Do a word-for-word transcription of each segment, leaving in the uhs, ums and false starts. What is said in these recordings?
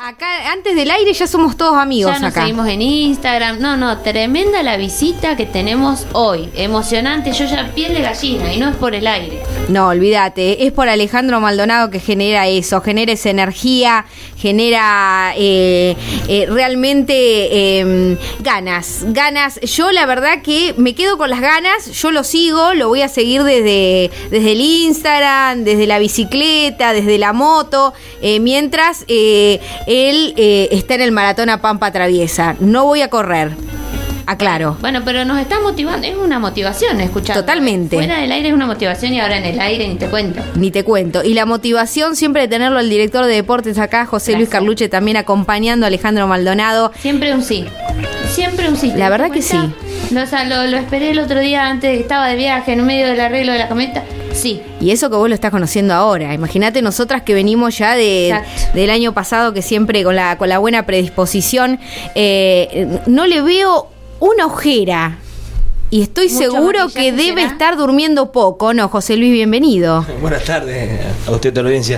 Acá, antes del aire, ya somos todos amigos. Ya nos acá. seguimos en Instagram. No, no, tremenda la visita que tenemos hoy. Emocionante, yo ya piel de gallina y no es por el aire. No, olvídate, es por Alejandro Maldonado que genera eso, genera esa energía, genera eh, eh, realmente eh, ganas, ganas. Yo la verdad que me quedo con las ganas, yo lo sigo, lo voy a seguir desde, desde el Instagram, desde la bicicleta, desde la moto, eh, mientras eh, él eh, está en el maratón a Pampa Traviesa. No voy a correr. Aclaro. Bueno, pero nos está motivando, es una motivación escuchar. Totalmente. Fuera del aire es una motivación y ahora en el aire ni te cuento. Ni te cuento. Y la motivación siempre de tenerlo al director de deportes acá, José Gracias. Luis Carluche, también acompañando a Alejandro Maldonado. Siempre un sí. Siempre un sí. La verdad que sí. Lo, o sea, lo, lo esperé el otro día antes, estaba de viaje en medio del arreglo de la camioneta. Sí. Y eso que vos lo estás conociendo ahora. Imagínate nosotras que venimos ya de, del año pasado, que siempre con la, con la buena predisposición, eh, no le veo una ojera. Y estoy Mucho seguro que maquillaje, debe ¿será? estar durmiendo poco, ¿no, José Luis? Bienvenido. Buenas tardes a usted y a la audiencia.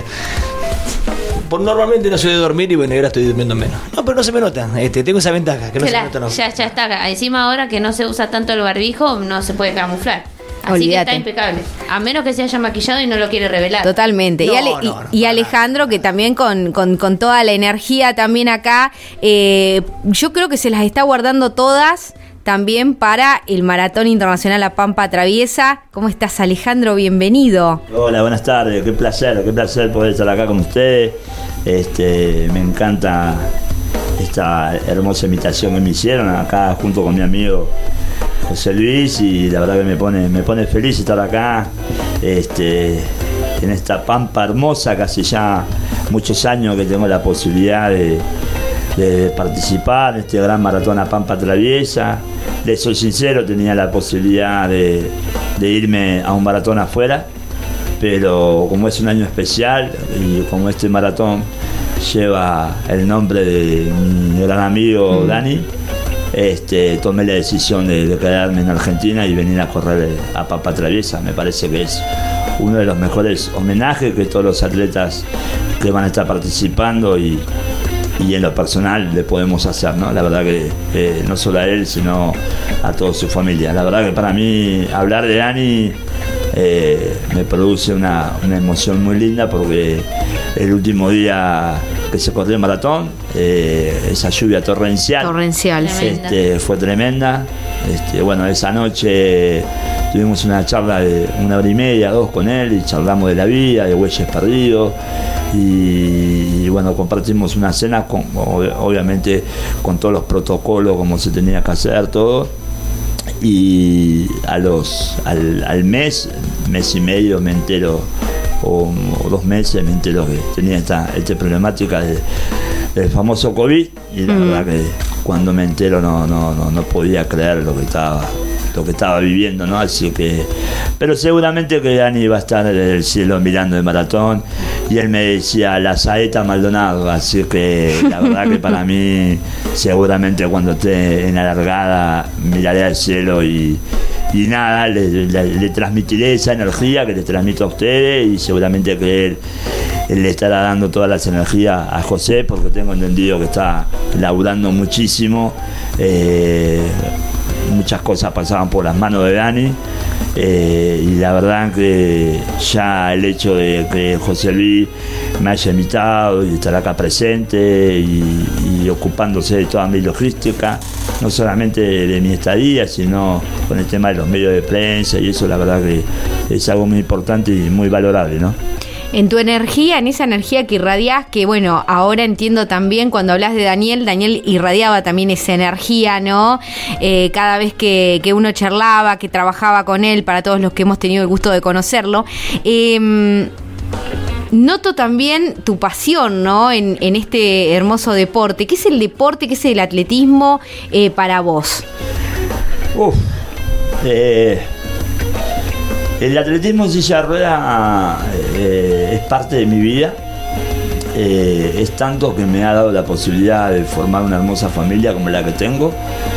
Por normalmente no soy de dormir y bueno, ahora estoy durmiendo menos. No, pero no se me nota. Este, tengo esa ventaja, que no Claro, se me nota. No. ya, ya está. Encima ahora que no se usa tanto el barbijo, no se puede camuflar. Así Olvídate. que está impecable. A menos que se haya maquillado y no lo quiere revelar. Totalmente. No, y, Ale- no, y- no, y para Alejandro, que también con, con, con toda la energía también acá, eh, yo creo que se las está guardando todas también para el Maratón Internacional La Pampa Traviesa. ¿Cómo estás, Alejandro? Bienvenido. Hola, buenas tardes, qué placer, qué placer poder estar acá con ustedes. Este, me encanta esta hermosa invitación que me hicieron acá junto con mi amigo José Luis, y la verdad que me pone, me pone feliz estar acá este, en esta Pampa hermosa, que hace ya muchos años que tengo la posibilidad de, de participar en este gran maratón a Pampa Traviesa. Les soy sincero, tenía la posibilidad de, de irme a un maratón afuera, pero como es un año especial y como este maratón lleva el nombre de mi gran amigo mm. Dani, este, tomé la decisión de, de quedarme en Argentina y venir a correr a Pampa Traviesa. Me parece que es uno de los mejores homenajes que todos los atletas que van a estar participando y, y en lo personal le podemos hacer, ¿no? La verdad que eh, no solo a él, sino a toda su familia. La verdad que para mí hablar de Dani eh, me produce una, una emoción muy linda, porque el último día que se corrió el maratón, eh, esa lluvia torrencial, Torrencial, sí. este, fue tremenda. Este, bueno, esa noche tuvimos una charla de una hora y media, dos con él, y charlamos de la vida, de Huellas Perdidos, y, y bueno, compartimos una cena con, obviamente con todos los protocolos como se tenía que hacer todo. Y a los al, al mes, mes y medio me entero, o, o dos meses me entero que tenía esta, esta problemática de, del famoso COVID, y la mm. verdad que cuando me entero no, no, no, no podía creer lo que estaba lo que estaba viviendo, ¿no? Así que, pero seguramente que Dani va a estar en el cielo mirando el maratón, y él me decía la saeta Maldonado, así que la verdad que para mí seguramente cuando esté en la largada miraré al cielo y y nada, le, le, le transmitiré esa energía que les transmito a ustedes, y seguramente que él, él le estará dando todas las energías a José, porque tengo entendido que está laburando muchísimo. Eh, muchas cosas pasaban por las manos de Dani, eh, y la verdad que ya el hecho de que José Luis me haya invitado y estar acá presente y, y ocupándose de toda mi logística, no solamente de, de mi estadía, sino con el tema de los medios de prensa, y eso la verdad que es algo muy importante y muy valorable, ¿no? En tu energía, en esa energía que irradiás, que bueno, ahora entiendo también cuando hablas de Daniel, Daniel irradiaba también esa energía, ¿no? Eh, cada vez que, que uno charlaba, que trabajaba con él, para todos los que hemos tenido el gusto de conocerlo, eh, noto también tu pasión, ¿no? En, en este hermoso deporte. ¿Qué es el deporte, qué es el atletismo eh, para vos? Uf, eh... El atletismo en silla de ruedas eh, es parte de mi vida, eh, es tanto que me ha dado la posibilidad de formar una hermosa familia como la que tengo.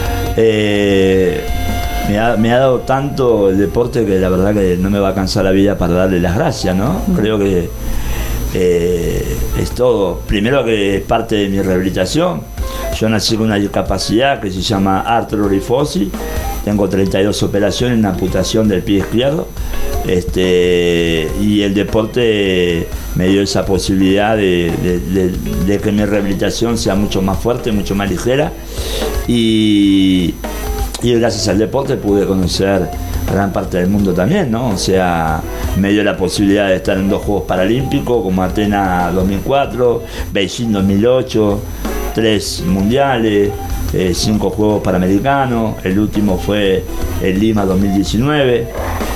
Eh, me, ha, me ha dado tanto el deporte que la verdad que no me va a cansar la vida para darle las gracias, ¿no? Mm. Creo que, eh, es todo. Primero que es parte de mi rehabilitación. Yo nací con una discapacidad que se llama artrorifosis. Tengo treinta y dos operaciones, una amputación del pie izquierdo. Este, y el deporte me dio esa posibilidad de, de, de, de que mi rehabilitación sea mucho más fuerte, mucho más ligera. Y, y gracias al deporte pude conocer gran parte del mundo también, ¿no? O sea, me dio la posibilidad de estar en dos Juegos Paralímpicos, como Atenas dos mil cuatro, Beijing dos mil ocho, tres mundiales, eh, cinco Juegos Panamericanos, el último fue en Lima dos mil diecinueve.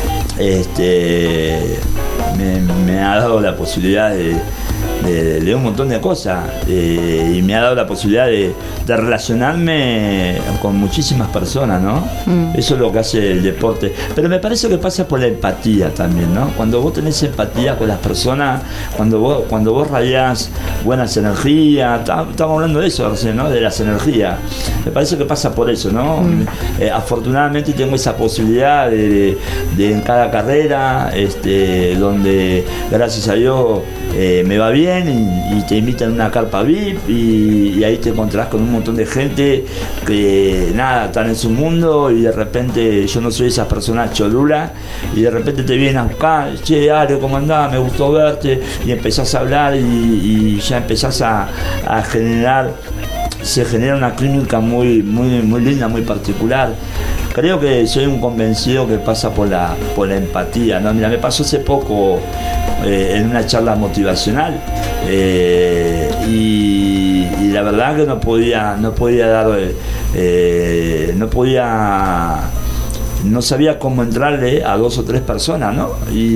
Este, me, me ha dado la posibilidad de, de, de un montón de cosas, eh, y me ha dado la posibilidad de, de relacionarme con muchísimas personas, ¿no? Mm. Eso es lo que hace el deporte. Pero me parece que pasa por la empatía también, ¿no? Cuando vos tenés empatía con las personas, cuando vos, cuando vos radiás buenas energías, estamos hablando de eso, ¿no? De las energías. Me parece que pasa por eso, ¿no? Mm. Eh, afortunadamente tengo esa posibilidad de, de, de en cada carrera, este, donde gracias a Dios eh, me va bien y, y te invitan a una carpa V I P y, y ahí te encontrás con un montón de gente que nada, están en su mundo y de repente yo no soy esa persona cholula y de repente te vienen a buscar, che, Ale, ¿cómo andás? Me gustó verte, y empezás a hablar y, y ya empezás a, a generar, se genera una clínica muy, muy, muy linda, muy particular. Creo que soy un convencido que pasa por la, por la empatía, ¿no? Mira, me pasó hace poco eh, en una charla motivacional eh, y, y la verdad que no podía, no podía dar, eh, no podía, no sabía cómo entrarle a dos o tres personas, ¿no?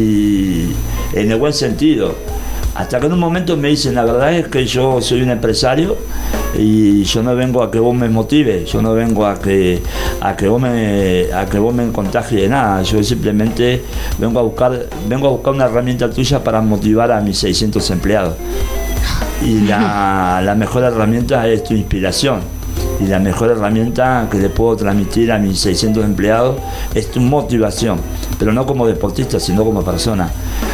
Y en el buen sentido. Hasta que en un momento me dicen, la verdad es que yo soy un empresario y yo no vengo a que vos me motive, yo no vengo a que a que vos me a que vos me contagie de nada, yo simplemente vengo a buscar vengo a buscar una herramienta tuya para motivar a mis seiscientos empleados. Y la, la mejor herramienta es tu inspiración. Y la mejor herramienta que le puedo transmitir a mis seiscientos empleados es tu motivación, pero no como deportista, sino como persona.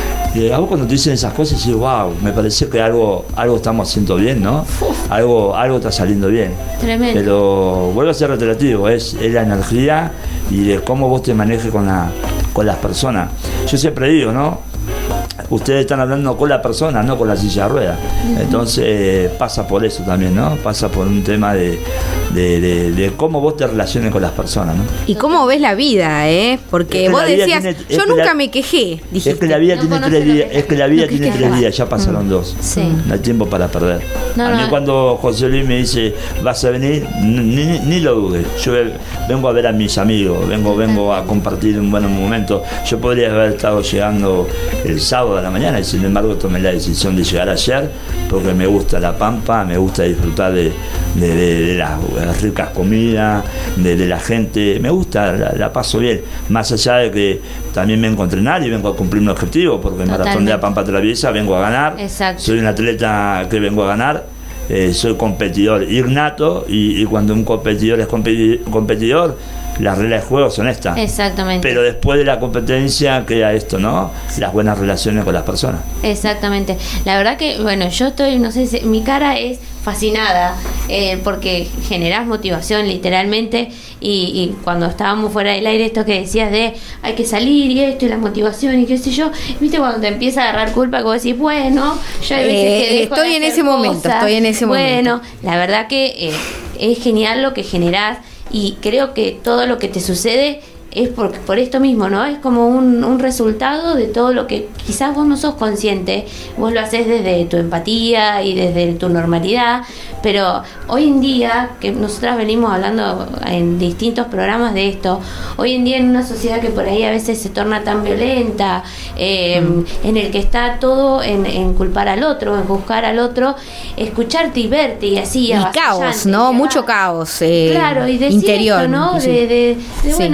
Y a vos cuando te dicen esas cosas, dices, wow, me parece que algo, algo estamos haciendo bien, ¿no? Algo, algo está saliendo bien. Tremendo. Pero vuelvo a ser reiterativo, es, es la energía y de cómo vos te manejes con, la, con las personas. Yo siempre digo, ¿no? Ustedes están hablando con la persona, no con la silla de ruedas. Uh-huh. Entonces eh, pasa por eso también, ¿no? Pasa por un tema de, de, de, de cómo vos te relaciones con las personas, ¿no? Y cómo ves la vida, ¿eh? Porque vos decías, tiene, yo nunca la, me quejé, dijiste. Es que la vida no tiene tres días, es que la vida tiene tres días, ya pasaron mm. dos. Sí. No hay tiempo para perder. No, a mí no. cuando José Luis me dice, vas a venir, ni, ni, ni lo dudes. Yo vengo a ver a mis amigos, vengo, vengo a compartir un buen momento. Yo podría haber estado llegando el sábado a la mañana y sin embargo tomé la decisión de llegar ayer porque me gusta la Pampa, me gusta disfrutar de, de, de, de las, las ricas comidas, de, de la gente, me gusta, la, la paso bien, más allá de que también vengo a entrenar y vengo a cumplir un objetivo porque el maratón de la Pampa Traviesa vengo a ganar. Exacto. Soy un atleta que vengo a ganar, eh, soy competidor innato y, y cuando un competidor es competi- competidor las reglas de juego son estas. Exactamente. Pero después de la competencia queda esto, ¿no? Las buenas relaciones con las personas. Exactamente. La verdad que, bueno, yo estoy, no sé, si, mi cara es fascinada eh, porque generás motivación literalmente y, y cuando estábamos fuera del aire esto que decías de hay que salir y esto y la motivación y qué sé yo, viste cuando te empieza a agarrar culpa que vos decís, bueno, yo hay veces eh, que dejo estoy de en hacer ese momento, cosas. estoy en ese bueno, momento. La verdad que eh, es genial lo que generás y creo que todo lo que te sucede es por, por esto mismo, ¿no? Es como un, un resultado de todo lo que quizás vos no sos consciente, vos lo haces desde tu empatía y desde tu normalidad, pero hoy en día, que nosotras venimos hablando en distintos programas de esto, hoy en día en una sociedad que por ahí a veces se torna tan violenta, eh, mm. en el que está todo en, en culpar al otro, en juzgar al otro, escucharte y verte y así, y caos, ¿no? Mucho caos eh, claro, y decir interior, esto, ¿no? Sí. De, de, de, sí. bueno, de, de poner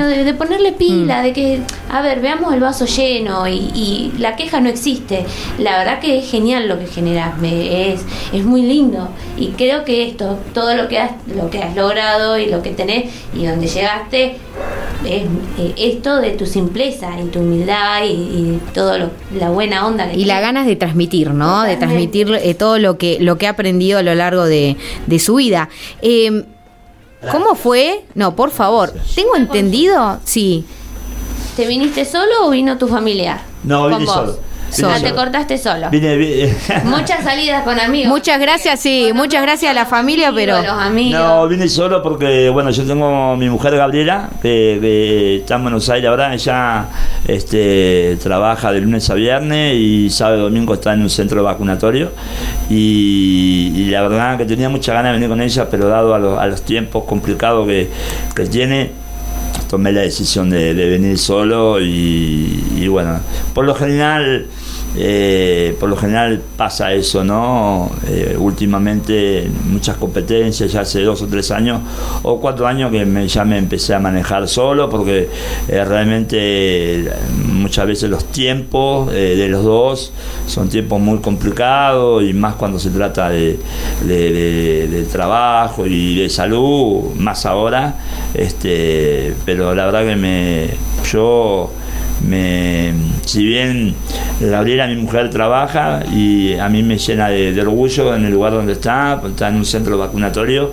ponerle pila, mm. de que, a ver, veamos el vaso lleno y, y la queja no existe. La verdad que es genial lo que generás, me, es, es muy lindo. Y creo que esto, todo lo que has, lo que has logrado y lo que tenés y donde llegaste, es eh, esto de tu simpleza y tu humildad y, y todo lo, la buena onda que y tenés. La ganas de transmitir, ¿no? Totalmente. De transmitir eh, todo lo que lo que ha aprendido a lo largo de, de su vida. Eh, ¿Cómo fue? No, por favor. ¿Tengo entendido? Sí. ¿Te viniste solo o vino tu familiar? No, vine solo. Solo. Ah, te cortaste solo. Vine, vine. Muchas salidas con amigos. Muchas gracias, sí, muchas gracias a la familia, pero los amigos. No, vine solo porque, bueno, yo tengo mi mujer Gabriela, que, que está en Buenos Aires ahora. Ella este, trabaja de lunes a viernes y sábado y domingo está en un centro vacunatorio. Y, y la verdad que tenía muchas ganas de venir con ella, pero dado a, lo, a los tiempos complicados que, que tiene, tomé la decisión de, de venir solo y, y bueno, por lo general eh, por lo general pasa eso, ¿no? Eh, últimamente muchas competencias, ya hace dos o tres años o cuatro años que me, ya me empecé a manejar solo porque eh, realmente muchas veces los tiempos eh, de los dos son tiempos muy complicados y más cuando se trata de, de, de, de trabajo y de salud, más ahora, este, pero la verdad que me yo me si bien Gabriela, mi mujer, trabaja y a mí me llena de, de orgullo en el lugar donde está, está en un centro vacunatorio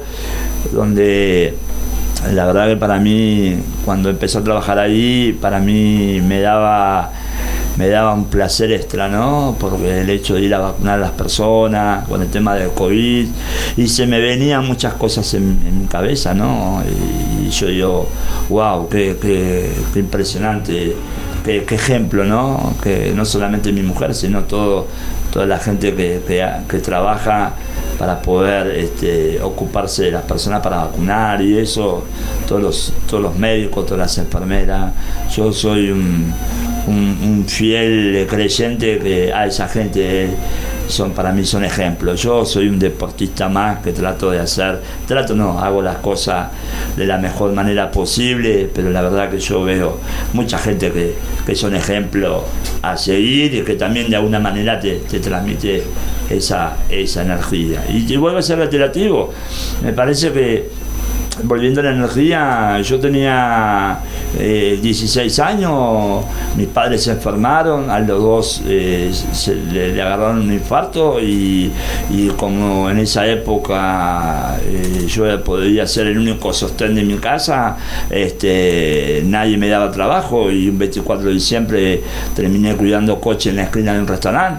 donde la verdad que para mí, cuando empezó a trabajar ahí, para mí me daba me daba un placer extra, ¿no? Porque el hecho de ir a vacunar a las personas con el tema del COVID, y se me venían muchas cosas en, en mi cabeza, ¿no? Y, y yo digo, wow, qué, qué, qué impresionante, qué, qué ejemplo, ¿no? Que no solamente mi mujer, sino todo, toda la gente que, que, que trabaja para poder este, ocuparse de las personas para vacunar y eso, todos los, todos los médicos, todas las enfermeras. Yo soy un, un, un fiel creyente que a esa gente son para mí son ejemplos. Yo soy un deportista más que trato de hacer, trato no, hago las cosas de la mejor manera posible, pero la verdad que yo veo mucha gente que, que son ejemplos a seguir y que también de alguna manera te, te transmite esa, esa energía. Y te vuelvo a ser reiterativo, me parece que volviendo a la energía, yo tenía eh, dieciséis años, mis padres se enfermaron, a los dos eh, se, le, le agarraron un infarto y, y como en esa época eh, yo podía ser el único sostén de mi casa, este, nadie me daba trabajo y un veinticuatro de diciembre terminé cuidando coche en la esquina de un restaurante.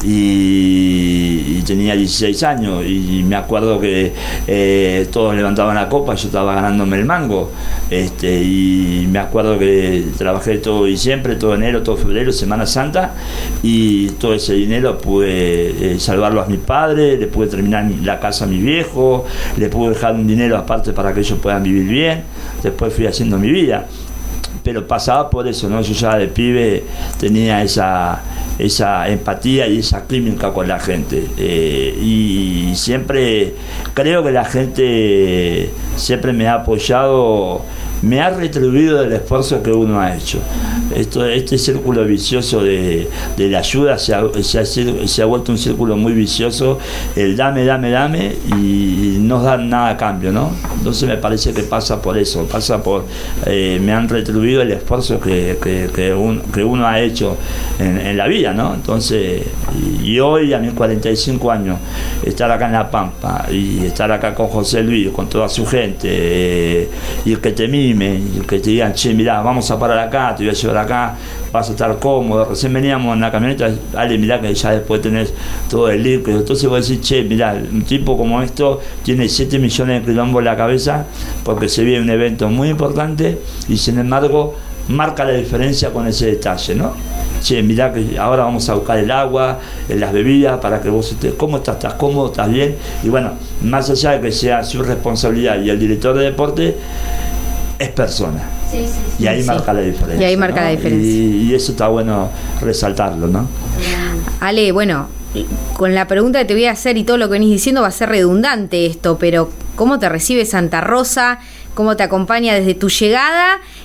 Y, y tenía dieciséis años y me acuerdo que eh, todos levantaban la copa, yo estaba ganándome el mango, este, y me acuerdo que trabajé todo diciembre, todo enero, todo febrero, Semana Santa, y todo ese dinero pude eh, salvarlo a mis padres, le pude terminar la casa a mi viejo, le pude dejar un dinero aparte para que ellos puedan vivir bien. Después fui haciendo mi vida, pero pasaba por eso, ¿no? Yo ya de pibe tenía esa esa empatía y esa química con la gente, eh, y siempre creo que la gente siempre me ha apoyado, me ha retribuido el esfuerzo que uno ha hecho. Esto, este círculo vicioso de, de la ayuda se ha, se, ha, se ha vuelto un círculo muy vicioso, el dame, dame, dame y no dan nada a cambio, ¿no? Entonces me parece que pasa por eso, pasa por, eh, me han retribuido el esfuerzo que, que, que, un, que uno ha hecho en, en la vida, ¿no? Entonces, y, y hoy a mis cuarenta y cinco años, estar acá en La Pampa y estar acá con José Luis, con toda su gente, eh, y que te mime, y que te digan, che, mirá, vamos a parar acá, te voy a llevar acá, vas a estar cómodo. Recién veníamos en la camioneta, Ale, mirá que ya después tenés todo el líquido. Entonces vos decís, che, mirá, un tipo como esto tiene siete millones de quilombos en la cabeza porque se viene un evento muy importante y sin embargo marca la diferencia con ese detalle, ¿no? Che, mirá que ahora vamos a buscar el agua, las bebidas, para que vos estés, ¿cómo estás? ¿Estás cómodo? ¿Estás bien? Y bueno, más allá de que sea su responsabilidad y el director de deporte, es persona. Sí, sí, sí, y ahí sí. marca la diferencia. Y ahí marca ¿no? la diferencia. Y, y eso está bueno resaltarlo, ¿no? Ale, bueno, con la pregunta que te voy a hacer y todo lo que venís diciendo va a ser redundante esto, pero ¿cómo te recibe Santa Rosa? ¿Cómo te acompaña desde tu llegada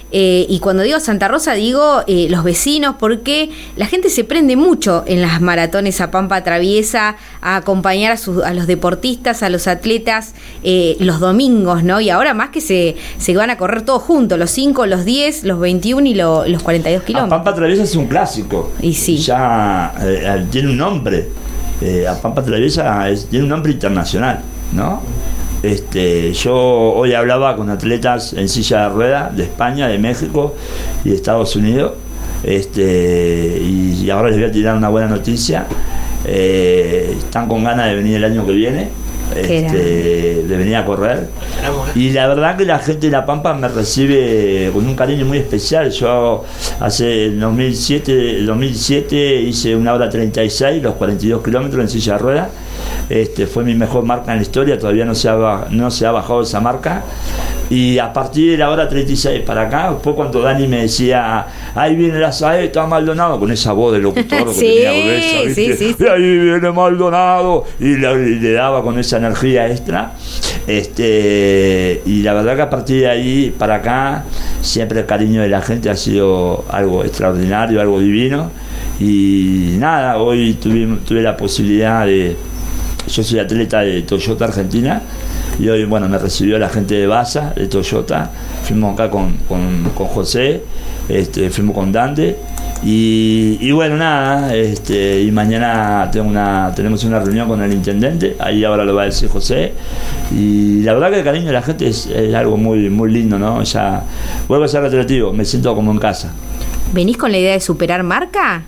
Eh, y cuando digo Santa Rosa digo eh, los vecinos, porque la gente se prende mucho en las maratones a Pampa Traviesa a acompañar a, sus, a los deportistas, a los atletas eh, los domingos, ¿no? Y ahora más que se, se van a correr todos juntos, los cinco, los diez, los veintiuno y lo, los cuarenta y dos kilómetros. A Pampa Traviesa es un clásico. Y sí. Ya eh, tiene un nombre. Eh, a Pampa Traviesa es, tiene un nombre internacional, ¿no? Este, yo hoy hablaba con atletas en silla de ruedas de España, de México y de Estados Unidos, este, y, y ahora les voy a tirar una buena noticia. Eh, están con ganas de venir el año que viene, este, de venir a correr, y la verdad que la gente de La Pampa me recibe con un cariño muy especial. Yo hace el dos mil siete, el dos mil siete hice una hora treinta y seis, los cuarenta y dos kilómetros en silla de ruedas. Este, fue mi mejor marca en la historia, todavía no se ha, no se ha bajado esa marca. Y a partir de la hora treinta y seis para acá fue cuando Dani me decía: ahí viene la saeta Maldonado, con esa voz de locutor sí, que tenía gruesa, ¿viste? Sí, sí, sí. Y ahí viene Maldonado, y le, y le daba con esa energía extra. Este, y la verdad que a partir de ahí para acá siempre el cariño de la gente ha sido algo extraordinario, algo divino. Y nada, hoy tuve, tuve la posibilidad de... Yo soy atleta de Toyota Argentina, y hoy, bueno, me recibió la gente de Baza, de Toyota. Fuimos acá con, con, con José, este, fuimos con Dante, y, y bueno, nada, este, y mañana tengo una, tenemos una reunión con el intendente, ahí ahora lo va a decir José, y la verdad que el cariño de la gente es, es algo muy, muy lindo, ¿no? Ya, vuelvo a ser recreativo, me siento como en casa. ¿Venís con la idea de superar marca?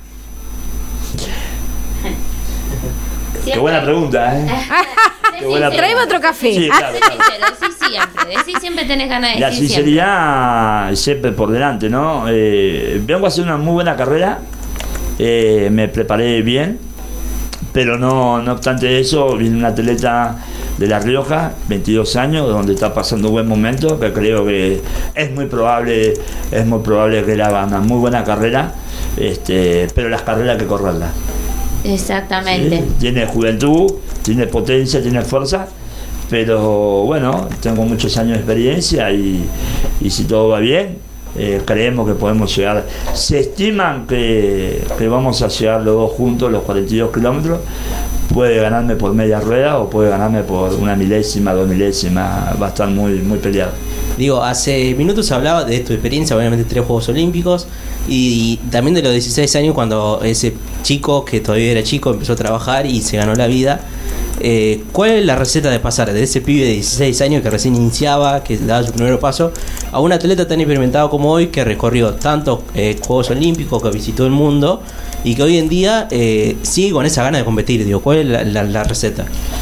Qué buena pregunta, ¿eh? Qué buena Traeme pregunta. otro café. Sí, claro, claro. Decí siempre, decí siempre tenés ganas de La decir sinceridad siempre. siempre por delante, ¿no? Eh, vengo a hacer una muy buena carrera, eh, me preparé bien, pero no, no obstante eso, viene un atleta de La Rioja, veintidós años, donde está pasando un buen momento, que creo que es muy probable, es muy probable que él haga una muy buena carrera, este, pero las carreras hay que correrlas. Exactamente. ¿Sí? Tiene juventud, tiene potencia, tiene fuerza, pero bueno, tengo muchos años de experiencia y, y si todo va bien, eh, creemos que podemos llegar. Se estiman que, que vamos a llegar los dos juntos, los cuarenta y dos kilómetros. Puede ganarme por media rueda o puede ganarme por una milésima, dos milésimas, va a estar muy, muy peleado. Digo, hace minutos hablaba de tu experiencia, obviamente tres Juegos Olímpicos, y, y también de los dieciséis años cuando ese chico, que todavía era chico, empezó a trabajar y se ganó la vida. Eh, ¿Cuál es la receta de pasar de ese pibe de dieciséis años que recién iniciaba, que daba su primer paso, a un atleta tan experimentado como hoy, que recorrió tantos eh, Juegos Olímpicos, que visitó el mundo y que hoy en día eh, sigue con esa gana de competir? Digo, ¿cuál es la, la, la receta?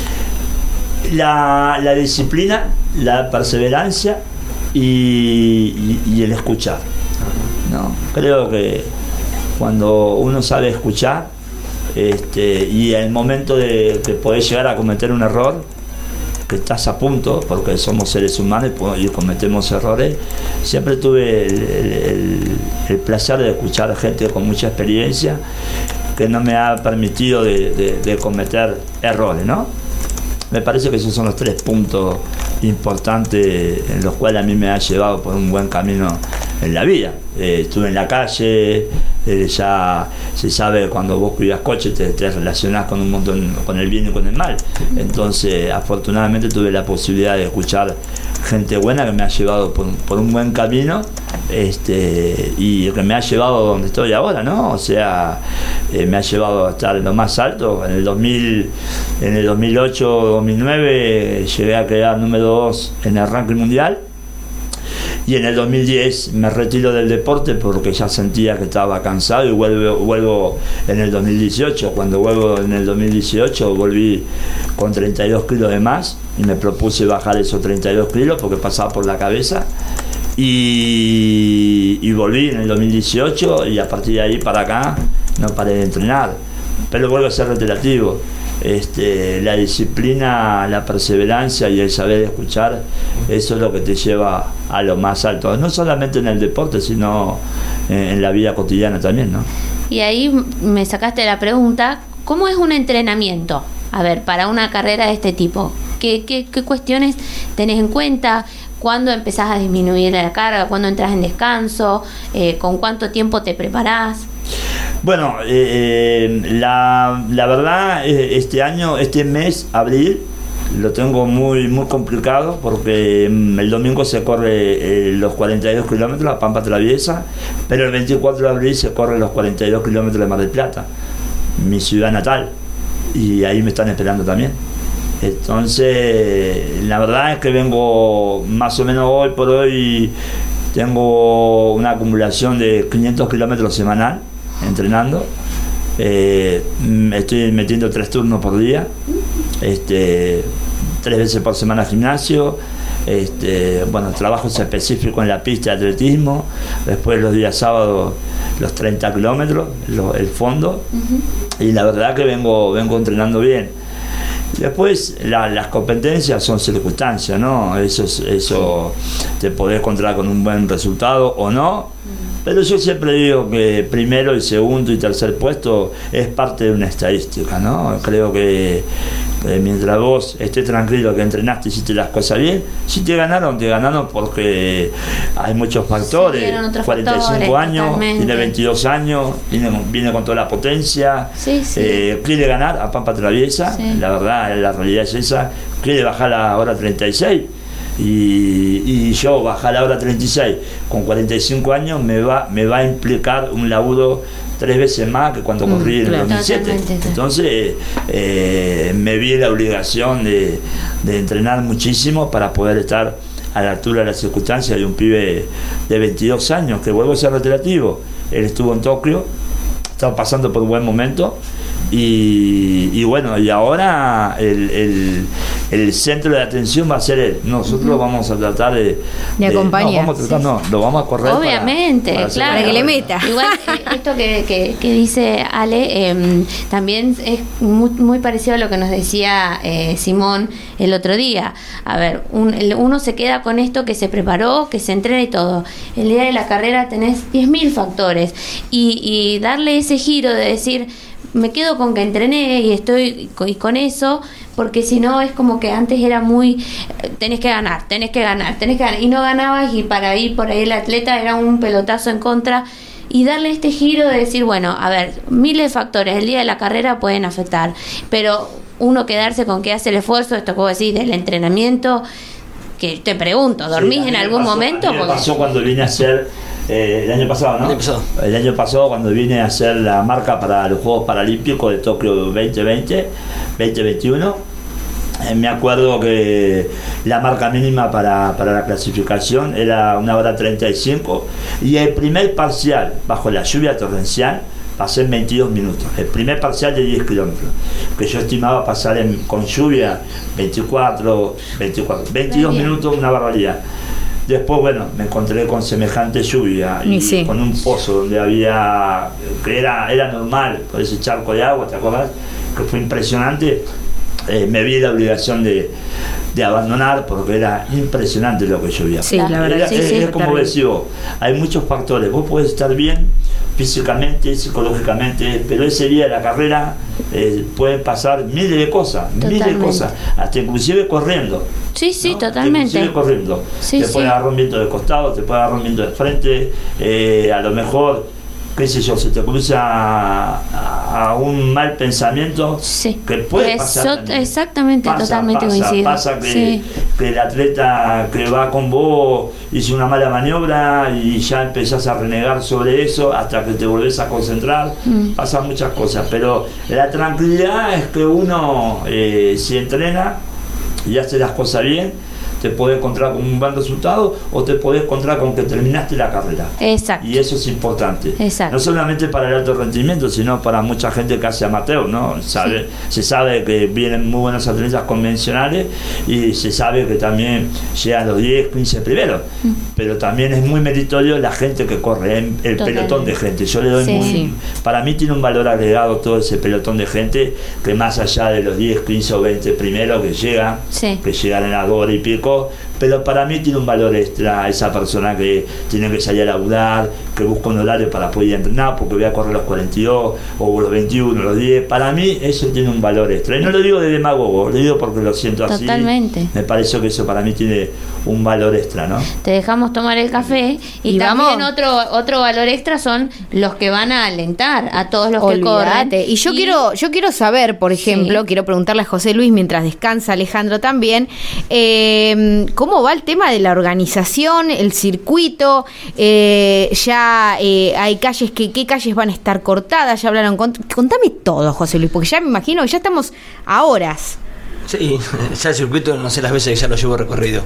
La, la disciplina, la perseverancia y, y, y el escuchar, ¿no? Creo que cuando uno sabe escuchar, este, y en el momento de que podés llegar a cometer un error, que estás a punto, porque somos seres humanos y cometemos errores, siempre tuve el, el, el placer de escuchar gente con mucha experiencia que no me ha permitido de, de, de cometer errores, ¿no? Me parece que esos son los tres puntos importantes en los cuales a mí me ha llevado por un buen camino en la vida. Eh, estuve en la calle, eh, ya se sabe cuando vos cuidas coche te, te relacionás con un montón, con el bien y con el mal. Entonces, afortunadamente tuve la posibilidad de escuchar gente buena que me ha llevado por, por un buen camino, este, y que me ha llevado donde estoy ahora, ¿no? O sea, eh, me ha llevado a estar en lo más alto. En el dos mil, en el dos mil ocho, dos mil nueve llegué a quedar número dos en el ranking mundial. Y en el dos mil diez me retiro del deporte porque ya sentía que estaba cansado y vuelvo, vuelvo en el dos mil dieciocho. Cuando vuelvo en el dos mil dieciocho volví con treinta y dos kilos de más y me propuse bajar esos treinta y dos kilos porque pasaba por la cabeza. Y, y volví en el dos mil dieciocho y a partir de ahí para acá no paré de entrenar. Pero vuelvo a ser reiterativo. Este, la disciplina, la perseverancia y el saber escuchar, eso es lo que te lleva a lo más alto, no solamente en el deporte, sino en, en la vida cotidiana también, ¿no? Y ahí me sacaste la pregunta, ¿cómo es un entrenamiento? A ver, para una carrera de este tipo, ¿Qué, qué, qué cuestiones tenés en cuenta? ¿Cuándo empezás a disminuir la carga? ¿Cuándo entras en descanso? Eh, ¿Con cuánto tiempo te preparás? Bueno, eh, la, la verdad, eh, este año, este mes, abril, lo tengo muy muy complicado porque mm, el domingo se corre eh, los cuarenta y dos kilómetros, la Pampa Traviesa, pero el veinticuatro de abril se corre los cuarenta y dos kilómetros de Mar del Plata, mi ciudad natal, y ahí me están esperando también. Entonces, la verdad es que vengo más o menos hoy por hoy, tengo una acumulación de quinientos kilómetros semanal entrenando. Eh, estoy metiendo tres turnos por día, este, tres veces por semana al gimnasio, este, bueno, trabajos específicos en la pista de atletismo, después los días sábados los treinta kilómetros, lo, el fondo, uh-huh. Y la verdad que vengo, vengo entrenando bien. Después la, las competencias son circunstancias, ¿no? Eso, eso te podés encontrar con un buen resultado o no, pero yo siempre digo que primero, el segundo y tercer puesto es parte de una estadística, ¿no? Creo que, que mientras vos estés tranquilo que entrenaste y hiciste las cosas bien, si te ganaron, te ganaron porque hay muchos factores. Sí, cuarenta y cinco factores, años, totalmente. Tiene veintidós años, viene, viene con toda la potencia, sí, sí. Eh, quiere ganar a Pampa Traviesa, sí. La verdad, la realidad es esa, quiere bajar a la hora treinta y seis. Y, y yo bajar a la hora treinta y seis con cuarenta y cinco años me va, me va a implicar un laburo tres veces más que cuando corrí mm, en el dos mil siete. Entonces eh, me vi la obligación de, de entrenar muchísimo para poder estar a la altura de las circunstancias de un pibe de veintidós años, que vuelvo a ser reiterativo. Él estuvo en Tokio, estaba pasando por un buen momento. Y, y bueno, y ahora el, el, el centro de atención va a ser él. Nosotros uh-huh. vamos a tratar de, de acompañar. No, vamos a tratar, sí. no, lo vamos a correr. Obviamente, para, para claro. Para que le meta. Igual, eh, esto que, que, que dice Ale, eh, también es muy, muy parecido a lo que nos decía eh, Simón el otro día. A ver, un, el, uno se queda con esto que se preparó, que se entrena y todo. El día de la carrera tenés diez mil factores. Y, y darle ese giro de decir, me quedo con que entrené y estoy y con eso, porque si no es como que antes era muy tenés que ganar, tenés que ganar, tenés que ganar, y no ganabas, y para ir por ahí el atleta era un pelotazo en contra. Y darle este giro de decir, bueno, a ver, miles de factores el día de la carrera pueden afectar, pero uno quedarse con que hace el esfuerzo, esto que vos decís del entrenamiento, que te pregunto, ¿dormís sí, en algún pasó, momento? A mí me Porque... pasó cuando vine a hacer Eh, el año pasado, ¿no? El año pasado. El año pasado, cuando vine a hacer la marca para los Juegos Paralímpicos de Tokio veinte veinte, veinte veintiuno, eh, me acuerdo que la marca mínima para, para la clasificación era una hora treinta y cinco, y el primer parcial, bajo la lluvia torrencial, pasé en veintidós minutos. El primer parcial de diez kilómetros, que yo estimaba pasar en, con lluvia veinticuatro, veinticuatro, veintidós minutos, una barbaridad. Después, bueno, me encontré con semejante lluvia y sí. con un pozo donde había, que era, era normal, por ese charco de agua, ¿te acuerdas? Que fue impresionante. Eh, me vi la obligación de, de abandonar porque era impresionante lo que llovía. Sí, la verdad. Era, sí, es, sí, es como decís vos, hay muchos factores. Vos podés estar bien físicamente, psicológicamente, pero ese día de la carrera eh, pueden pasar miles de cosas, Totalmente. miles de cosas, hasta inclusive corriendo. Sí, sí, ¿no? totalmente. Inclusive corriendo. Sí, te sí. puede agarrar un viento de costado, te puede agarrar un viento de frente, eh, a lo mejor, qué sé yo, se te cruza a, a un mal pensamiento, Sí. que puede Eso, pasar también. Exactamente, Pasa, totalmente pasa, coincido. Pasa que, Sí. que el atleta que va con vos hizo una mala maniobra y ya empezás a renegar sobre eso hasta que te volvés a concentrar. Mm. Pasan muchas cosas, pero la tranquilidad es que uno eh, si entrena y hace las cosas bien, te podés encontrar con un buen resultado o te podés encontrar con que terminaste la carrera. Exacto. Y eso es importante. Exacto. No solamente para el alto rendimiento, sino para mucha gente que hace amateur, ¿no? Sabe, sí. Se sabe que vienen muy buenos atletas convencionales y se sabe que también llegan los diez, quince primeros. Mm. Pero también es muy meritorio la gente que corre, el Totalmente. pelotón de gente. Yo le doy sí. muy, Sí. Para mí tiene un valor agregado todo ese pelotón de gente, que más allá de los diez, quince o veinte primeros que llegan, sí. que llegan en las dos horas y pico, pero para mí tiene un valor extra esa persona que tiene que salir a laburar, que busca un horario para poder entrenar, porque voy a correr los cuarenta y dos, o los veintiuno, los diez. Para mí eso tiene un valor extra. Y no lo digo de demagogo, lo digo porque lo siento así. Totalmente. Me parece que eso para mí tiene un valor extra, ¿no? Te dejamos tomar el café y, Y también vamos. otro otro valor extra son los que van a alentar a todos los Olvídate. que corren. Y yo quiero, yo quiero saber, por ejemplo, Sí. quiero preguntarle a José Luis mientras descansa Alejandro también, eh, ¿cómo va el tema de la organización, el circuito? Eh, ya eh, hay calles que, ¿qué calles van a estar cortadas? Ya hablaron, cont- contame todo, José Luis, porque ya me imagino que ya estamos a horas. Sí, ya el circuito no sé las veces que ya lo llevo recorrido.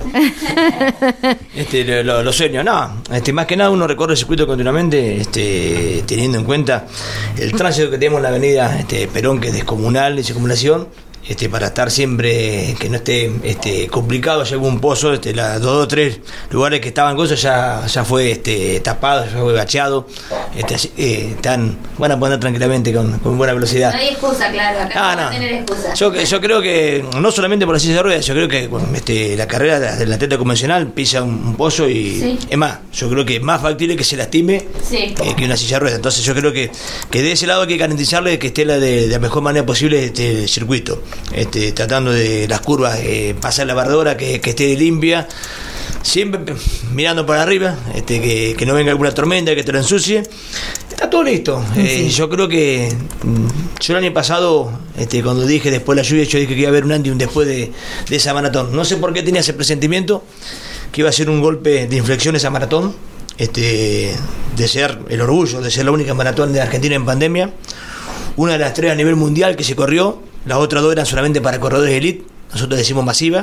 Este, lo, lo, lo sueño, no, este, más que nada uno recorre el circuito continuamente, este, teniendo en cuenta el tránsito que tenemos en la avenida este, Perón, que es descomunal, de circunvalación, este, para estar siempre, que no esté este, complicado. Llegó un pozo, este, la, dos o tres lugares que estaban cosas ya, ya fue este, tapado, ya fue bacheado, este, así, eh, están, van a poner tranquilamente con, con buena velocidad. No hay excusa, claro, acá Ah, no va no. a tener excusa. Yo, yo creo que no solamente por la silla de ruedas, yo creo que bueno, este, la carrera del atleta convencional pisa un, un pozo y Sí. es más, yo creo que es más factible que se lastime Sí. eh, que una silla de ruedas. Entonces yo creo que, que de ese lado hay que garantizarle que esté la de, de la mejor manera posible este, el circuito, este, tratando de las curvas, eh, pasar la bardora, que, que esté limpia, siempre mirando para arriba, este, que, que no venga alguna tormenta, que te lo ensucie. Está todo listo. Eh, yo creo que mm, yo el año pasado, este, cuando dije después de la lluvia, yo dije que iba a haber un antes y un después de, de esa maratón. No sé por qué tenía ese presentimiento que iba a ser un golpe de inflexión esa maratón, este, de ser el orgullo, de ser la única maratón de Argentina en pandemia, una de las tres a nivel mundial que se corrió, las otras dos eran solamente para corredores de elite, nosotros decimos masiva.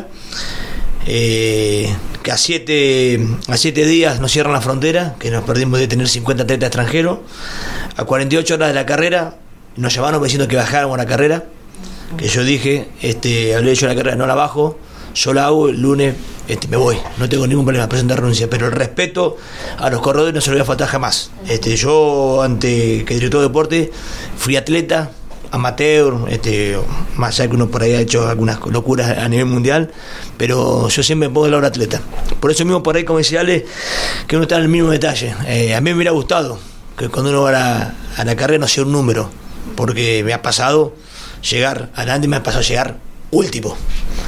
Eh, que a siete, a siete días nos cierran la frontera, que nos perdimos de tener cincuenta atletas extranjeros. A cuarenta y ocho horas de la carrera nos llamaron diciendo que bajáramos la carrera, que yo dije, este, hablé yo la carrera, no la bajo, yo la hago el lunes, este, me voy, no tengo ningún problema, presentar renuncia, pero el respeto a los corredores no se lo voy a faltar jamás. Este, yo, ante que director de deporte, fui atleta, amateur, este, más allá que uno por ahí ha hecho algunas locuras a nivel mundial, pero yo siempre me pongo del lado del atleta. Por eso mismo por ahí comerciales que uno está en el mismo detalle. Eh, a mí me hubiera gustado que cuando uno va a la, a la carrera no sea un número, porque me ha pasado llegar adelante, me ha pasado llegar último.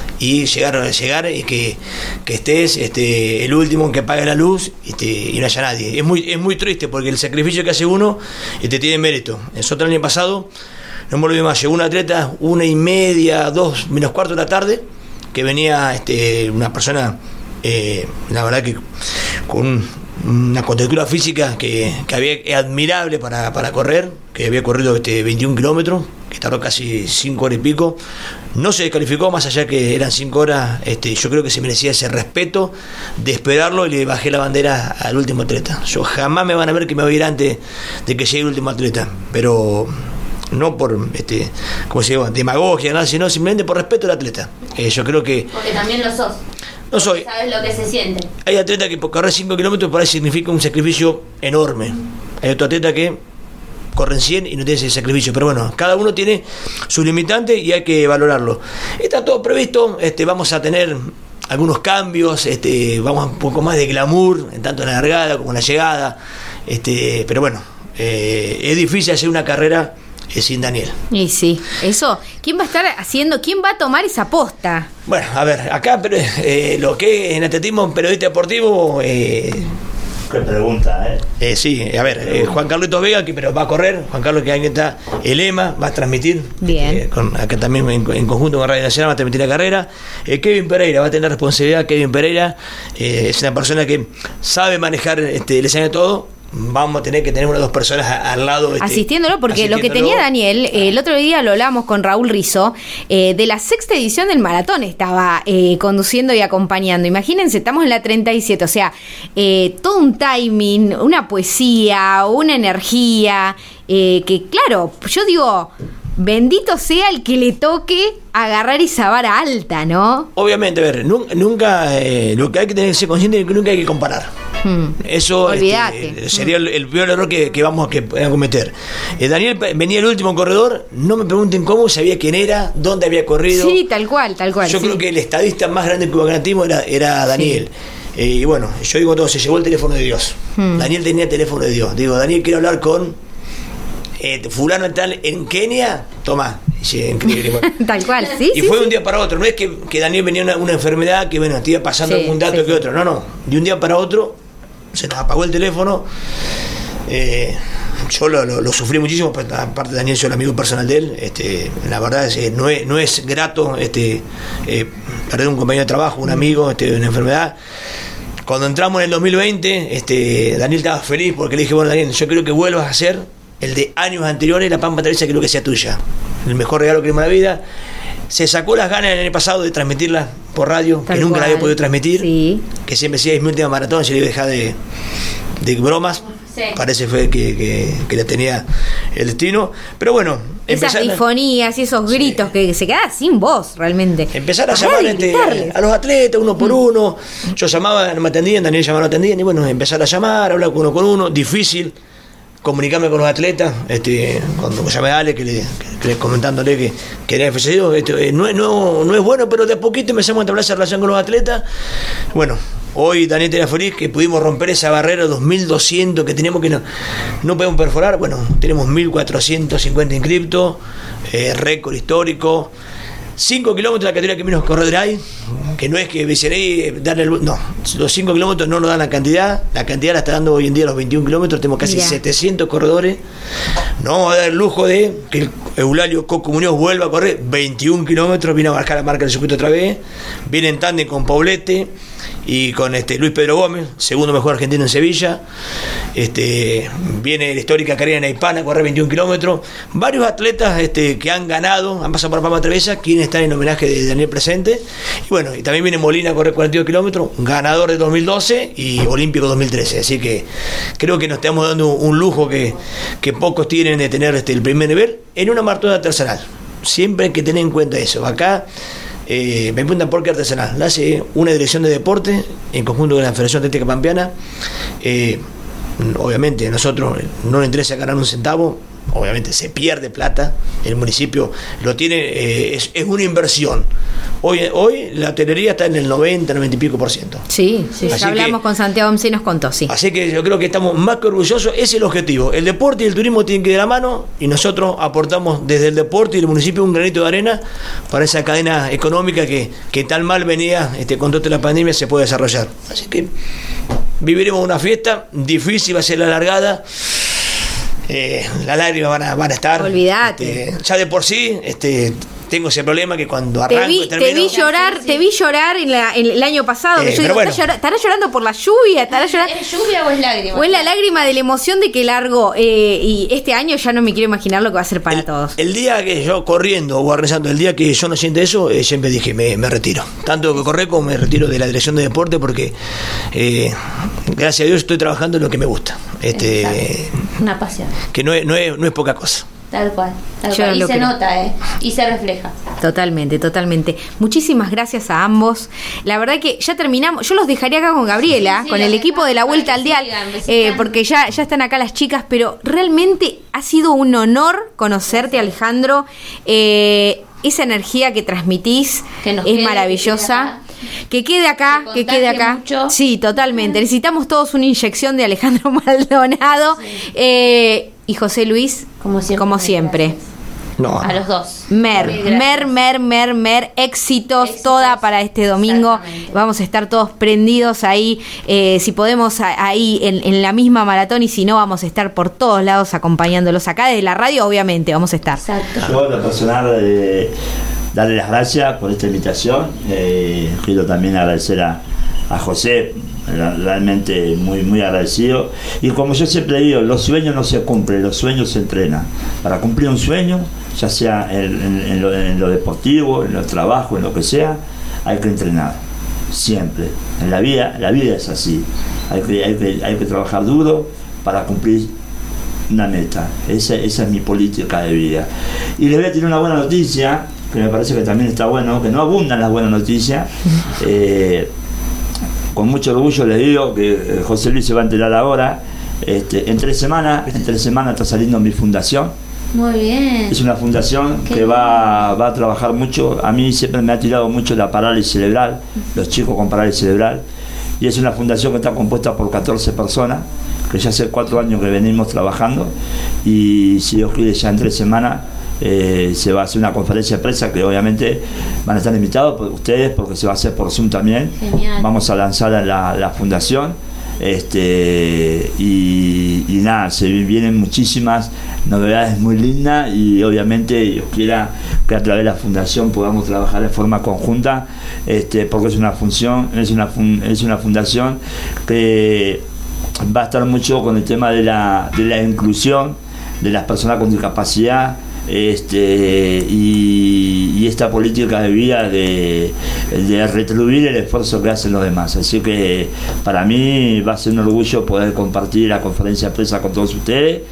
Y llegar, llegar y que, que estés este, el último que apague la luz este, y no haya nadie. Es muy, es muy triste porque el sacrificio que hace uno este, tiene mérito. Nosotros el año pasado, no me olvido más, llegó un atleta una y media, dos, menos cuarto de la tarde, que venía este, una persona, eh, la verdad que con una contextura física que, que había, es admirable para, para correr, que había corrido este, veintiún kilómetros, que tardó casi cinco horas y pico. No se descalificó, más allá que eran cinco horas, este, yo creo que se merecía ese respeto de esperarlo y le bajé la bandera al último atleta. Yo jamás me van a ver que me voy a ir antes de que llegue el último atleta, pero no por este, ¿cómo se llama? Demagogia, nada, sino simplemente por respeto al atleta. Eh, yo creo que Porque también lo sos. no soy. Sabes lo que se siente. Hay atletas que por correr cinco kilómetros por ahí significa un sacrificio enorme. Hay otro atleta que corren cien y no tiene ese sacrificio, pero bueno, cada uno tiene su limitante y hay que valorarlo. Está todo previsto, este, vamos a tener algunos cambios, este, vamos un poco más de glamour, tanto en la largada como en la llegada, este, pero bueno, eh, es difícil hacer una carrera eh, sin Daniel. Y sí, eso, ¿quién va a estar haciendo, quién va a tomar esa posta? Bueno, a ver, acá pero, eh, lo que es en atletismo, periodista deportivo, eh, Qué pregunta, ¿eh? Eh, sí, a ver, eh, Juan Carlitos Vega, que pero va a correr, Juan Carlos que ahí está, el EMA va a transmitir, Bien. eh, con, acá también en, en conjunto con Radio Nacional va a transmitir la carrera. eh, Kevin Pereira va a tener responsabilidad. Kevin Pereira eh, es una persona que sabe manejar este, el escenario todo. Vamos a tener que tener una o dos personas a- al lado este, Asistiéndolo, porque lo que asistiéndolo. tenía Daniel, eh, el otro día lo hablamos con Raúl Rizzo, eh, de la sexta edición del maratón estaba eh, conduciendo y acompañando. Imagínense, estamos en la treinta y siete, o sea, eh, todo un timing, una poesía, una energía, eh, que claro, yo digo, bendito sea el que le toque agarrar esa vara alta, ¿no? Obviamente, a ver, nun- nunca, eh, lo que hay que tener que ser consciente es que nunca hay que comparar. Hmm. Eso Olvídate. este, sería el, el peor error que, que vamos a, que, a cometer. Eh, Daniel venía el último corredor, no me pregunten cómo, sabía quién era, dónde había corrido. Sí, tal cual, tal cual. Yo sí. creo que el estadista más grande del cubanatismo era, era Daniel. Sí. Eh, y bueno, yo digo todo, se llevó el teléfono de Dios. Hmm. Daniel tenía el teléfono de Dios. Digo, Daniel, quiero hablar con eh, fulano tal en Kenia. Toma. Sí, increíble. Bueno. Tal cual, sí. Y sí, fue sí. un día para otro. No es que, que Daniel venía una, una enfermedad que, bueno, te iba pasando Sí, algún dato sí, que sí. otro. No, no. De un día para otro se nos apagó el teléfono. Eh, yo lo, lo, lo sufrí muchísimo. Aparte, Daniel, soy el amigo personal de él. Este, la verdad es que no es, no es grato este, eh, perder un compañero de trabajo, un amigo, este, una enfermedad. Cuando entramos en el dos mil veinte, este, Daniel estaba feliz porque le dije, bueno, Daniel, yo quiero que vuelvas a hacer el de años anteriores, la Pampa Traviesa, quiero que sea tuya. El mejor regalo que le dimos a la vida. Se sacó las ganas en el año pasado de transmitirla por radio, Tal que nunca cual. la había podido transmitir. Sí. Que siempre decía, es mi última maratón, se le iba a dejar de, de bromas. Sí. Parece fue que, que, que la tenía el destino. Pero bueno, Esas empezar, difonías y esos Sí. gritos que se quedaban sin voz, realmente. empezar a Pará llamar de este, gritarles. a los atletas uno por uno. Yo llamaba, no me atendían, Daniel llamaba, no atendían. Y bueno, empezar a llamar, hablar uno con uno. Difícil comunicarme con los atletas, este, cuando me llamé a Ale, que le, que le- comentándole que, que era fallecido, este, eh, no, es- no, no es bueno, pero de a poquito empezamos a entablar esa relación con los atletas. Bueno, hoy Daniel era feliz que pudimos romper esa barrera de dos mil doscientos que teníamos que no, no podemos perforar. Bueno, tenemos mil cuatrocientos cincuenta inscriptos, eh, récord histórico. cinco kilómetros la categoría que menos corredores hay, que no es que Becerrey darle el, no, los cinco kilómetros no nos dan la cantidad, la cantidad la está dando hoy en día los veintiún kilómetros, tenemos casi Mirá. setecientos corredores, no vamos a dar el lujo de que el Eulalio Coco Muñoz vuelva a correr veintiún kilómetros, viene a marcar la marca del circuito otra vez, viene en tándem con Paulete y con este Luis Pedro Gómez, segundo mejor argentino en Sevilla, este, viene la histórica Karina Naipana a correr veintiún kilómetros, varios atletas este, que han ganado, han pasado por Pampa Traviesa, quienes están en homenaje de Daniel presente, y bueno, y también viene Molina a correr cuarenta y dos kilómetros, ganador de dos mil doce y olímpico dos mil trece, así que creo que nos estamos dando un lujo que, que pocos tienen de tener este, el primer nivel en una maratón artesanal. Siempre hay que tener en cuenta eso. Acá eh, me preguntan por qué artesanal. La hace una dirección de deporte en conjunto con la Federación Atlética Pampeana. Eh, obviamente a nosotros no nos interesa ganar un centavo. Obviamente se pierde plata, el municipio lo tiene, eh, es, es una inversión. Hoy, hoy la hotelería está en el noventa, noventa y pico por ciento. Sí, sí, Así ya hablamos que- con Santiago Omsi y nos contó, sí. Así que yo creo que estamos más que orgullosos, ese es el objetivo. El deporte y el turismo tienen que ir de la mano y nosotros aportamos desde el deporte y el municipio un granito de arena para esa cadena económica que, que tan mal venía este, con toda la pandemia se puede desarrollar. Así que viviremos una fiesta, difícil va a ser la largada. Eh, las lágrimas van a, van a estar. Olvídate. Este, ya de por sí, este, tengo ese problema que cuando Te arranco vi, y te termino. vi llorar, te vi llorar en la- en el año pasado. Eh, que yo pero digo, bueno. ¿está llora- ¿estará llorando por la lluvia? ¿Estará llorando? ¿Es lluvia o es lágrima? O es la lágrima de la emoción de que largo. eh, y este año ya no me quiero imaginar lo que va a ser para el, todos. el día que yo corriendo o organizando, el día que yo no siente eso, eh, siempre dije, me, me retiro. Tanto que correr como me retiro de la dirección de deporte porque, eh, gracias a Dios, estoy trabajando en lo que me gusta. Este, Exacto. Una pasión. que no es, no, es, no es poca cosa. Tal cual. Tal Yo cual. Y lo se creo. nota, ¿eh? Y se refleja. Totalmente, totalmente. Muchísimas gracias a ambos. La verdad que ya terminamos. Yo los dejaría acá con Gabriela, Sí, sí, con los el equipo de la dejamos Vuelta para al que Dial, sigan eh, visitando. porque ya, ya están acá las chicas, pero realmente ha sido un honor conocerte, Alejandro. Eh, esa energía que transmitís Que nos es quede, maravillosa. Que quede acá, Que que quede contagie acá. mucho. Sí, totalmente. Necesitamos todos una inyección de Alejandro Maldonado. Eh, y José Luis, Como siempre. Como siempre. Gracias. No, A los dos. Mer, Muy gracias. mer, mer, mer, mer, éxitos, Éxitos. toda para este domingo. Exactamente. Vamos a estar todos prendidos ahí, eh, si podemos a- ahí en, en la misma maratón y si no vamos a estar por todos lados acompañándolos acá desde la radio, obviamente vamos a estar. Exacto. Yo, en lo personal, eh, darle las gracias por esta invitación. Eh, quiero también agradecer a, a José, la- realmente muy, muy agradecido. Y como yo siempre digo, los sueños no se cumplen, los sueños se entrenan. Para cumplir un sueño, ya sea en, en- en lo, en lo deportivo, en los trabajos, en lo que sea, hay que entrenar. Siempre. En la vida, la vida es así. Hay que, hay que, hay que trabajar duro para cumplir una meta. Esa, esa es mi política de vida. Y les voy a tener una buena noticia, que me parece que también está bueno, que no abundan las buenas noticias. Eh, con mucho orgullo les digo que eh, José Luis se va a enterar ahora. Este, en tres semanas, en tres semanas está saliendo mi fundación. Muy bien. Es una fundación Qué que va, va a trabajar mucho. A mí siempre me ha tirado mucho la parálisis cerebral, los chicos con parálisis cerebral. Y es una fundación que está compuesta por catorce personas, que ya hace cuatro años que venimos trabajando. Y si Dios quiere, ya en tres semanas eh, se va a hacer una conferencia de prensa que obviamente van a estar invitados por ustedes, porque se va a hacer por Zoom también. Genial. Vamos a lanzar la, la fundación. Este, y, y nada, se vienen muchísimas novedades muy lindas y obviamente Dios quiera que a través de la fundación podamos trabajar de forma conjunta, este, porque es una función, es una fun, es una fundación que va a estar mucho con el tema de la, de la inclusión de las personas con discapacidad. Este, y, y esta política de vida de, de retribuir el esfuerzo que hacen los demás. Así que para mí va a ser un orgullo poder compartir la conferencia de prensa con todos ustedes.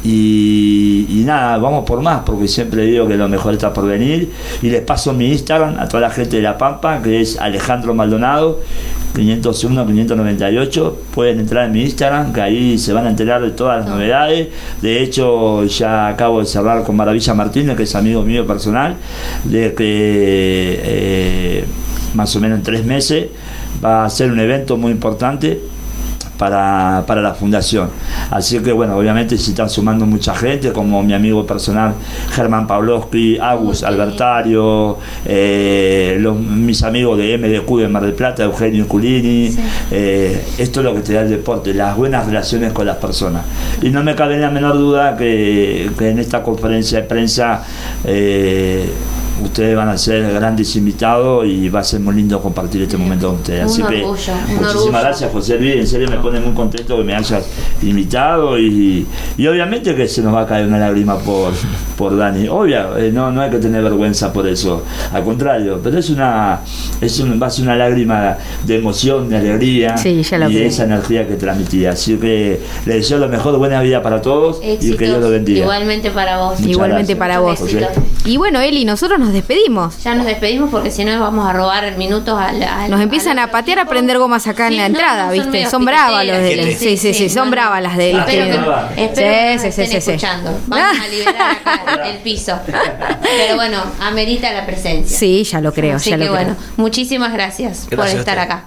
Y, y nada, vamos por más, porque siempre digo que lo mejor está por venir. Y les paso mi Instagram a toda la gente de La Pampa, que es Alejandro Maldonado quinientos uno quinientos noventa y ocho. Pueden entrar en mi Instagram, que ahí se van a enterar de todas las novedades. De hecho, ya acabo de cerrar con Maravilla Martínez, que es amigo mío personal, de que eh, más o menos en tres meses va a ser un evento muy importante para, para la fundación. Así que bueno, obviamente se están sumando mucha gente, como mi amigo personal Germán Pavlovsky, Agus Albertario, eh, los, mis amigos de M D Q de Mar del Plata, Eugenio Culini. Sí. Eh, esto es lo que te da el deporte, las buenas relaciones con las personas. Y no me cabe la menor duda que, que en esta conferencia de prensa eh, ustedes van a ser grandes invitados y va a ser muy lindo compartir este momento con ustedes. Así que muchísimas gracias, José Luis, en serio me pone muy contento que me hayas invitado y, y obviamente que se nos va a caer una lágrima por, por Dani. Obvio, eh, no, no hay que tener vergüenza por eso, al contrario, pero es una, es un, va a ser una lágrima de emoción, de alegría, sí, y de esa energía que transmitía. Así que les deseo lo mejor, buena vida para todos. Éxitos, y que Dios los bendiga. Igualmente para vos. Muchas igualmente gracias. Para vos. Okay. Y bueno, Eli, nosotros nos despedimos. Ya nos despedimos porque si no vamos a robar minutos al, al nos empiezan a, a patear equipo. A prender gomas acá sí, en la no, entrada, no, ¿viste? Son, son bravas los de sí, sí, sí, sí, son no, bravas las de espero que, espero que sí, sí, estén sí, escuchando. Sí. Vamos a liberar acá el piso. Pero bueno, amerita la presencia. Sí, ya lo creo. Así ya que lo bueno, creo. muchísimas gracias, gracias por estar acá.